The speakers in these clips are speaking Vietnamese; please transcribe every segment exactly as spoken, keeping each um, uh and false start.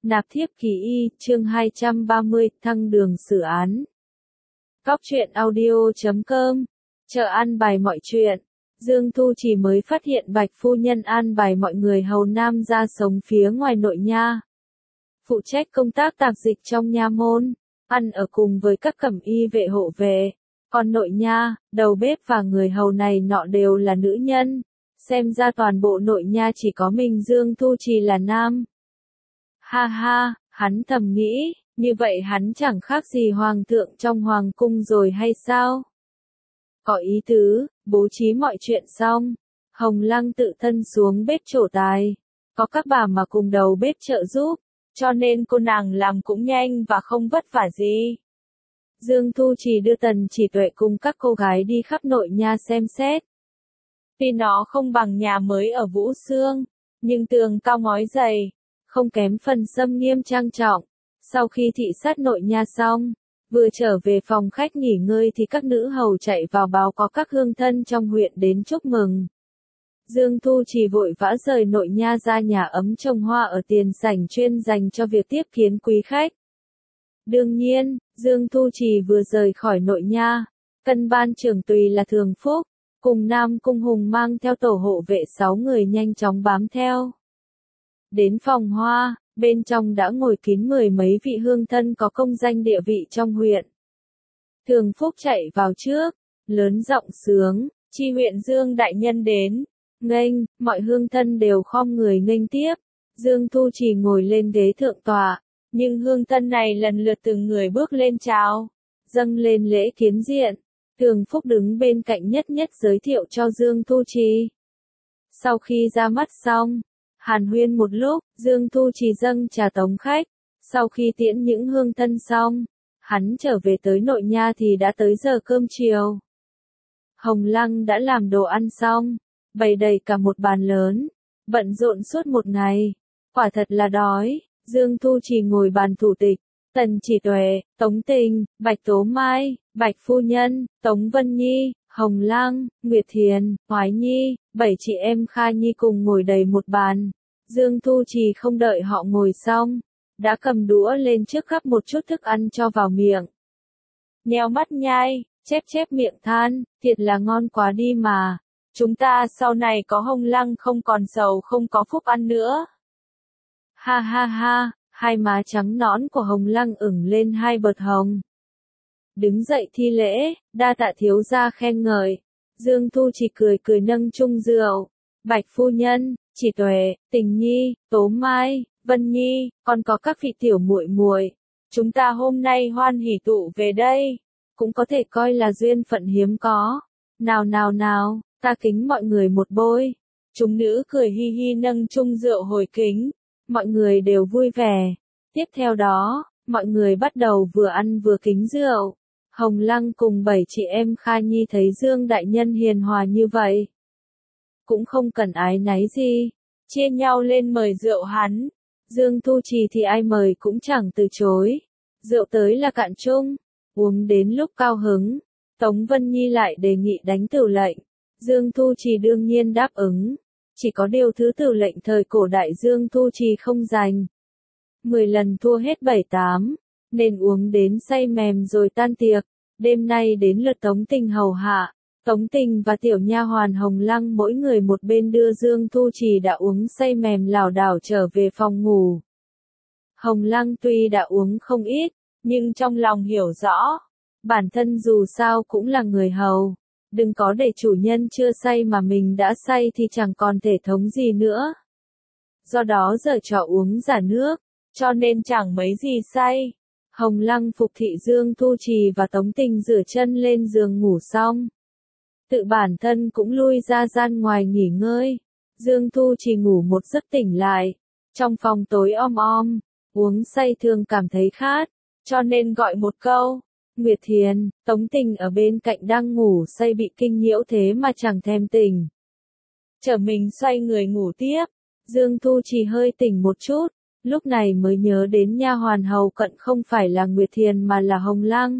Nạp thiếp kỳ y, chương hai trăm ba mươi, thăng đường xử án. Cóc truyện audio chấm com, chợ an bài mọi chuyện. Dương Thu Trì mới phát hiện Bạch phu nhân an bài mọi người hầu nam ra sống phía ngoài nội nha. Phụ trách công tác tạp dịch trong nha môn, ăn ở cùng với các cẩm y vệ hộ vệ. Còn nội nha, đầu bếp và người hầu này nọ đều là nữ nhân. Xem ra toàn bộ nội nha chỉ có mình Dương Thu Trì là nam. Ha ha, hắn thầm nghĩ, như vậy hắn chẳng khác gì hoàng thượng trong hoàng cung rồi hay sao? Có ý tứ, bố trí mọi chuyện xong, Hồng Lăng tự thân xuống bếp trổ tài, có các bà mà cùng đầu bếp trợ giúp, cho nên cô nàng làm cũng nhanh và không vất vả gì. Dương Thu Trì đưa Tần Chỉ Tuệ cùng các cô gái đi khắp nội nha xem xét. Tuy nó không bằng nhà mới ở Vũ Xương, nhưng tường cao ngói dày, không kém phần xâm nghiêm trang trọng. Sau khi thị sát nội nha xong, vừa trở về phòng khách nghỉ ngơi thì các nữ hầu chạy vào báo có các hương thân trong huyện đến chúc mừng. Dương Thu Trì vội vã rời nội nha ra nhà ấm trồng hoa ở tiền sảnh chuyên dành cho việc tiếp kiến quý khách. Đương nhiên, Dương Thu Trì vừa rời khỏi nội nha, cân ban trưởng tùy là Thường Phúc, cùng Nam Cung Hùng mang theo tổ hộ vệ sáu người nhanh chóng bám theo. Đến phòng hoa, bên trong đã ngồi kín mười mấy vị hương thân có công danh địa vị trong huyện. Thường Phúc chạy vào trước, lớn giọng sướng, chi huyện Dương đại nhân đến, nghênh, mọi hương thân đều khom người nghênh tiếp. Dương Thu Trì ngồi lên ghế thượng tọa, nhưng hương thân này lần lượt từng người bước lên chào, dâng lên lễ kiến diện. Thường Phúc đứng bên cạnh nhất nhất giới thiệu cho Dương Thu Trì. Sau khi ra mắt xong, hàn huyên một lúc, Dương Thu Trì dâng trà tống khách. Sau khi tiễn những hương thân xong, hắn trở về tới nội nha thì đã tới giờ cơm chiều. Hồng Lăng đã làm đồ ăn xong, bày đầy cả một bàn lớn, bận rộn suốt một ngày, quả thật là đói. Dương Thu Trì ngồi bàn thủ tịch, Tần Chỉ Tuệ, Tống Tình, Bạch Tố Mai, Bạch phu nhân, Tống Vân Nhi, Hồng Lăng, Nguyệt Thiền, Hoái Nhi, bảy chị em Kha Nhi cùng ngồi đầy một bàn. Dương Thu Trì không đợi họ ngồi xong, đã cầm đũa lên trước gắp một chút thức ăn cho vào miệng. Nheo mắt nhai, chép chép miệng than, thiệt là ngon quá đi mà. Chúng ta sau này có Hồng Lăng không còn sầu không có phúc ăn nữa. Ha ha ha, hai má trắng nõn của Hồng Lăng ửng lên hai bợt hồng. Đứng dậy thi lễ, đa tạ thiếu gia khen ngợi. Dương Thu Trì cười cười nâng chung rượu. Bạch phu nhân, Chỉ Tuệ, Tình Nhi, Tố Mai, Vân Nhi, còn có các vị tiểu muội muội, chúng ta hôm nay hoan hỉ tụ về đây, cũng có thể coi là duyên phận hiếm có. Nào nào nào, ta kính mọi người một bôi. Chúng nữ cười hi hi nâng chung rượu hồi kính, mọi người đều vui vẻ. Tiếp theo đó, mọi người bắt đầu vừa ăn vừa kính rượu. Hồng Lăng cùng bảy chị em Kha Nhi thấy Dương đại nhân hiền hòa như vậy, cũng không cần ái náy gì, chia nhau lên mời rượu hắn. Dương Thu Trì thì ai mời cũng chẳng từ chối, rượu tới là cạn chung, uống đến lúc cao hứng. Tống Vân Nhi lại đề nghị đánh tửu lệnh, Dương Thu Trì đương nhiên đáp ứng, chỉ có điều thứ tửu lệnh thời cổ đại Dương Thu Trì không giành. Mười lần thua hết bảy tám, nên uống đến say mềm rồi tan tiệc. Đêm nay đến lượt Tống Tình hầu hạ. Tống Tình và tiểu nha hoàn Hồng Lăng mỗi người một bên đưa Dương Thu Trì đã uống say mềm lảo đảo trở về phòng ngủ. Hồng Lăng tuy đã uống không ít, nhưng trong lòng hiểu rõ, bản thân dù sao cũng là người hầu, đừng có để chủ nhân chưa say mà mình đã say thì chẳng còn thể thống gì nữa. Do đó giờ trò uống giả nước, cho nên chẳng mấy gì say. Hồng Lăng phục thị Dương Thu Trì và Tống Tình rửa chân lên giường ngủ xong, tự bản thân cũng lui ra gian ngoài nghỉ ngơi. Dương Thu Trì ngủ một giấc tỉnh lại, trong phòng tối om om, uống say thường cảm thấy khát, cho nên gọi một câu. Nguyệt Thiền, Tống Tình ở bên cạnh đang ngủ say bị kinh nhiễu thế mà chẳng thèm tỉnh. Trở mình xoay người ngủ tiếp, Dương Thu Trì hơi tỉnh một chút, lúc này mới nhớ đến nha hoàn hầu cận không phải là Nguyệt Thiền mà là Hồng Lăng.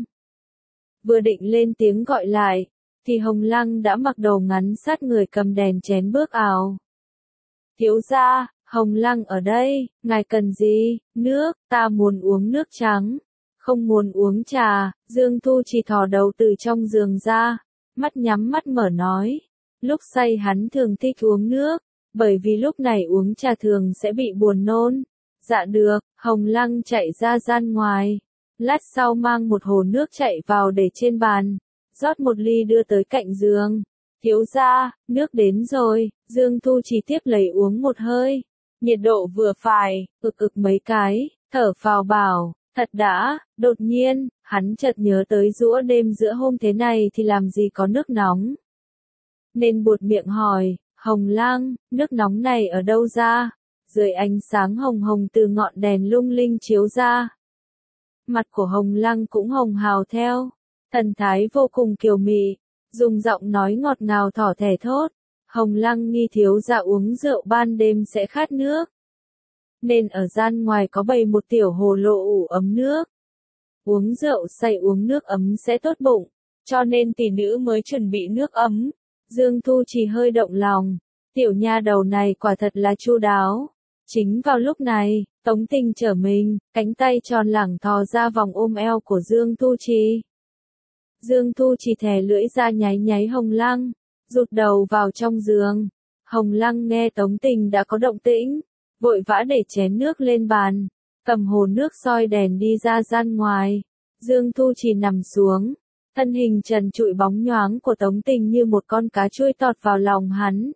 Vừa định lên tiếng gọi lại, thì Hồng Lăng đã mặc đồ ngắn sát người cầm đèn chén bước ảo. Thiếu gia, Hồng Lăng ở đây, ngài cần gì? Nước, ta muốn uống nước trắng. Không muốn uống trà, Dương Thu Trì thò đầu từ trong giường ra, mắt nhắm mắt mở nói. Lúc say hắn thường thích uống nước, bởi vì lúc này uống trà thường sẽ bị buồn nôn. Dạ được, Hồng Lăng chạy ra gian ngoài. Lát sau mang một hồ nước chạy vào để trên bàn, rót một ly đưa tới cạnh giường. Thiếu gia, nước đến rồi, Dương Thu Trì tiếp lấy uống một hơi. Nhiệt độ vừa phải, ực ực mấy cái, thở phào bảo, thật đã, đột nhiên, hắn chợt nhớ tới giũa đêm giữa hôm thế này thì làm gì có nước nóng. Nên buột miệng hỏi, Hồng Lăng, nước nóng này ở đâu ra? Dưới ánh sáng hồng hồng từ ngọn đèn lung linh chiếu ra. Mặt của Hồng Lăng cũng hồng hào theo, thần thái vô cùng kiều mị, dùng giọng nói ngọt ngào thỏ thẻ thốt. Hồng Lăng nghi thiếu gia uống rượu ban đêm sẽ khát nước. Nên ở gian ngoài có bày một tiểu hồ lộ ủ ấm nước. Uống rượu say uống nước ấm sẽ tốt bụng, cho nên tỷ nữ mới chuẩn bị nước ấm. Dương Thu Trì hơi động lòng, tiểu nha đầu này quả thật là chu đáo. Chính vào lúc này, Tống Tình trở mình, cánh tay tròn lẳng thò ra vòng ôm eo của Dương Thu Trì. Dương Thu Trì thè lưỡi ra nháy nháy Hồng Lăng, rụt đầu vào trong giường. Hồng Lăng nghe Tống Tình đã có động tĩnh, vội vã để chén nước lên bàn, cầm hồ nước soi đèn đi ra gian ngoài. Dương Thu Trì nằm xuống, thân hình trần trụi bóng nhoáng của Tống Tình như một con cá trôi tọt vào lòng hắn.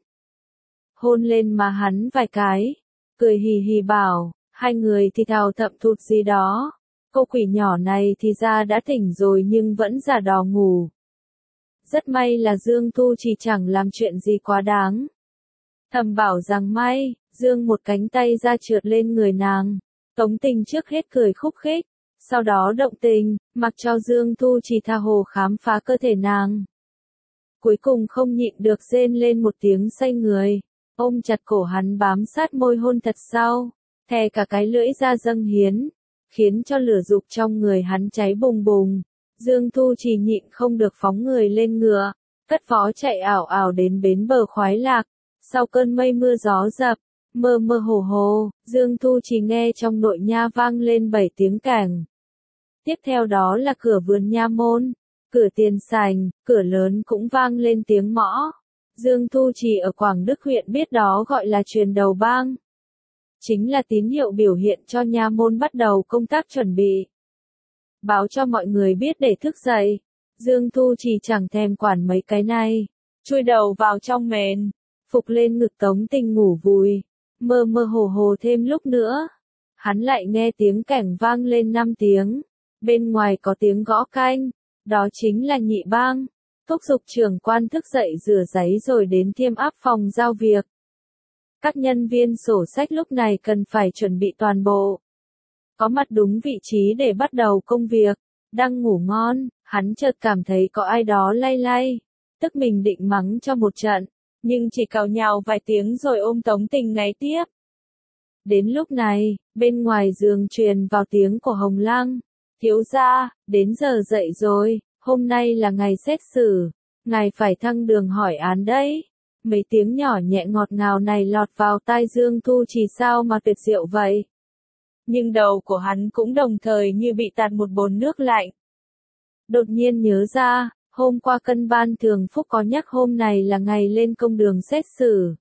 Hôn lên mà hắn vài cái, cười hì hì bảo, hai người thì thào thậm thụt gì đó. Cô quỷ nhỏ này thì ra đã tỉnh rồi nhưng vẫn giả đò ngủ. Rất may là Dương Thu Trì chẳng làm chuyện gì quá đáng. Thầm bảo rằng may, Dương một cánh tay ra trượt lên người nàng. Tống Tình trước hết cười khúc khích, sau đó động tình, mặc cho Dương Thu Trì tha hồ khám phá cơ thể nàng. Cuối cùng không nhịn được rên lên một tiếng say người, ôm chặt cổ hắn bám sát môi hôn thật sâu, thè cả cái lưỡi ra dâng hiến, khiến cho lửa dục trong người hắn cháy bùng bùng. Dương Thu Trì nhịn không được phóng người lên ngựa, cất vó chạy ảo ảo đến bến bờ Khoái Lạc. Sau cơn mây mưa gió dập, mơ mơ hồ hồ, Dương Thu Trì nghe trong nội nha vang lên bảy tiếng cảng. Tiếp theo đó là cửa vườn nha môn, cửa tiền sảnh, cửa lớn cũng vang lên tiếng mõ. Dương Thu Trì ở Quảng Đức huyện biết đó gọi là truyền đầu bang. Chính là tín hiệu biểu hiện cho nha môn bắt đầu công tác chuẩn bị. Báo cho mọi người biết để thức dậy. Dương Thu Trì chẳng thèm quản mấy cái này, chui đầu vào trong mền, phục lên ngực Tống Tình ngủ vùi, mơ mơ hồ hồ thêm lúc nữa. Hắn lại nghe tiếng cảnh vang lên năm tiếng, bên ngoài có tiếng gõ canh, đó chính là nhị bang, thúc giục trưởng quan thức dậy rửa giấy rồi đến thiêm áp phòng giao việc. Các nhân viên sổ sách lúc này cần phải chuẩn bị toàn bộ, có mặt đúng vị trí để bắt đầu công việc. Đang ngủ ngon, hắn chợt cảm thấy có ai đó lay lay, tức mình định mắng cho một trận, nhưng chỉ càu nhàu vài tiếng rồi ôm Tống Tình ngáy tiếp. Đến lúc này, bên ngoài giường truyền vào tiếng của Hồng Lăng, thiếu gia, đến giờ dậy rồi, hôm nay là ngày xét xử, ngài phải thăng đường hỏi án đấy. Mấy tiếng nhỏ nhẹ ngọt ngào này lọt vào tai Dương Thu Trì sao mà tuyệt diệu vậy. Nhưng đầu của hắn cũng đồng thời như bị tạt một bồn nước lạnh. Đột nhiên nhớ ra, hôm qua cân ban thường phúc có nhắc hôm này là ngày lên công đường xét xử.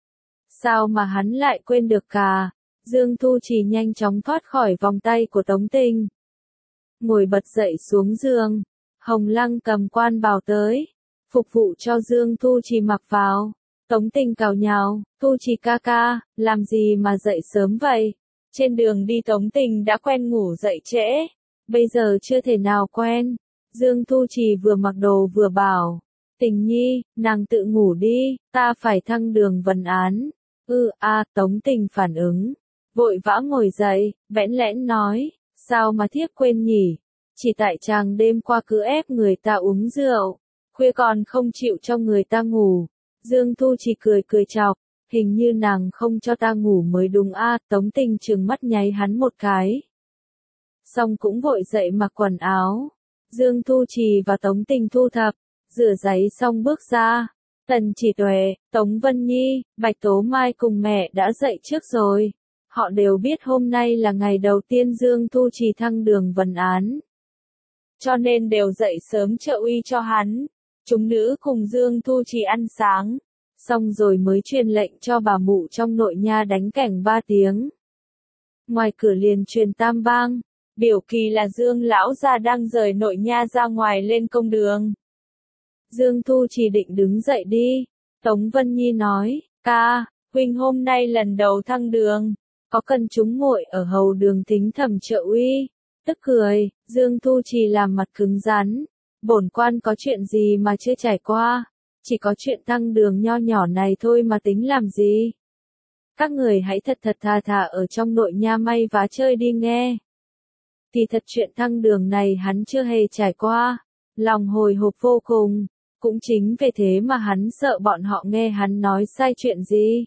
Sao mà hắn lại quên được cả? Dương Thu Trì nhanh chóng thoát khỏi vòng tay của Tống Tình. Ngồi bật dậy xuống giường, Hồng Lăng cầm quan bào tới, phục vụ cho Dương Thu Trì mặc vào. Tống Tình cào nhào, Thu Trì ca ca, làm gì mà dậy sớm vậy? Trên đường đi Tống Tình đã quen ngủ dậy trễ, bây giờ chưa thể nào quen. Dương Thu Trì vừa mặc đồ vừa bảo, Tình nhi, nàng tự ngủ đi, ta phải thăng đường vấn án. Ừ a, Tống Tình phản ứng, vội vã ngồi dậy, bẽn lẽn nói, sao mà thiếp quên nhỉ? Chỉ tại chàng đêm qua cứ ép người ta uống rượu, khuya còn không chịu cho người ta ngủ. Dương Thu Trì cười cười chọc, hình như nàng không cho ta ngủ mới đúng a. À, Tống Tình trừng mắt nháy hắn một cái. Xong cũng vội dậy mặc quần áo. Dương Thu Trì và Tống Tình thu thập, rửa giấy xong bước ra. Tần Chỉ Tuệ, Tống Vân Nhi, Bạch Tố Mai cùng mẹ đã dậy trước rồi. Họ đều biết hôm nay là ngày đầu tiên Dương Thu Trì thăng đường vấn án. Cho nên đều dậy sớm trợ uy cho hắn. Chúng nữ cùng Dương Thu Trì ăn sáng. Xong rồi mới truyền lệnh cho bà mụ trong nội nha đánh cảnh ba tiếng. Ngoài cửa liền truyền tam bang. Biểu kỳ là Dương lão gia đang rời nội nha ra ngoài lên công đường. Dương Thu Trì định đứng dậy đi. Tống Vân Nhi nói, ca, huynh hôm nay lần đầu thăng đường. Có cần chúng ngồi ở hầu đường thính thẩm trợ uy. Tức cười, Dương Thu Trì làm mặt cứng rắn. Bổn quan có chuyện gì mà chưa trải qua. Chỉ có chuyện thăng đường nho nhỏ này thôi mà tính làm gì. Các người hãy thật thật thà thà ở trong nội nha may vá chơi đi nghe. Thì thật chuyện thăng đường này hắn chưa hề trải qua. Lòng hồi hộp vô cùng. Cũng chính vì thế mà hắn sợ bọn họ nghe hắn nói sai chuyện gì.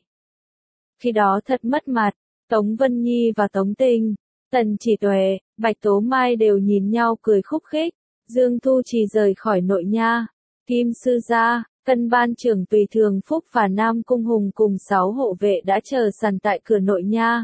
Khi đó thật mất mặt. Tống Vân Nhi và Tống Tình, Tần Chỉ Tuệ, Bạch Tố Mai đều nhìn nhau cười khúc khích. Dương Thu Trì rời khỏi nội nha. Kim sư gia, Cân ban trưởng tùy thường Phúc và Nam Cung Hùng cùng sáu hộ vệ đã chờ sẵn tại cửa nội nha.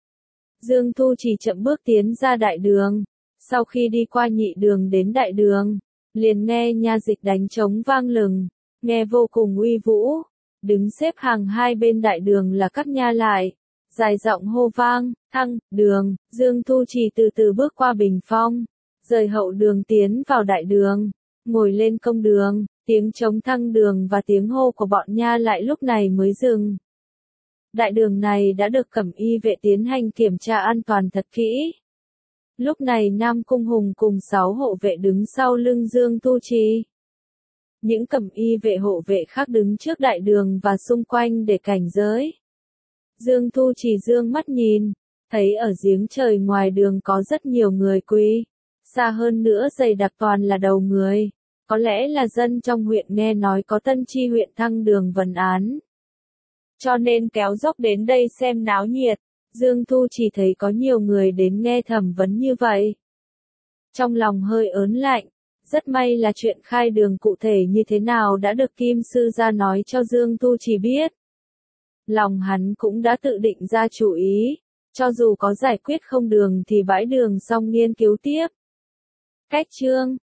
Dương Thu Trì chậm bước tiến ra đại đường. Sau khi đi qua nhị đường đến đại đường, liền nghe nha dịch đánh trống vang lừng, nghe vô cùng uy vũ. Đứng xếp hàng hai bên đại đường là các nha lại, dài giọng hô vang, thăng, đường. Dương Thu Trì từ từ bước qua bình phong, rời hậu đường tiến vào đại đường, ngồi lên công đường. Tiếng trống thăng đường và tiếng hô của bọn nha lại lúc này mới dừng. Đại đường này đã được cẩm y vệ tiến hành kiểm tra an toàn thật kỹ. Lúc này Nam Cung Hùng cùng sáu hộ vệ đứng sau lưng Dương Thu Trì. Những cẩm y vệ hộ vệ khác đứng trước đại đường và xung quanh để cảnh giới. Dương Thu Trì dương mắt nhìn, thấy ở giếng trời ngoài đường có rất nhiều người quỳ. Xa hơn nữa dày đặc toàn là đầu người. Có lẽ là dân trong huyện nghe nói có Tân Chi huyện thăng đường vấn án. Cho nên kéo dốc đến đây xem náo nhiệt. Dương Thu chỉ thấy có nhiều người đến nghe thẩm vấn như vậy. Trong lòng hơi ớn lạnh. Rất may là chuyện khai đường cụ thể như thế nào đã được Kim Sư gia nói cho Dương Thu chỉ biết. Lòng hắn cũng đã tự định ra chủ ý. Cho dù có giải quyết không đường thì bãi đường xong nghiên cứu tiếp. Cách chương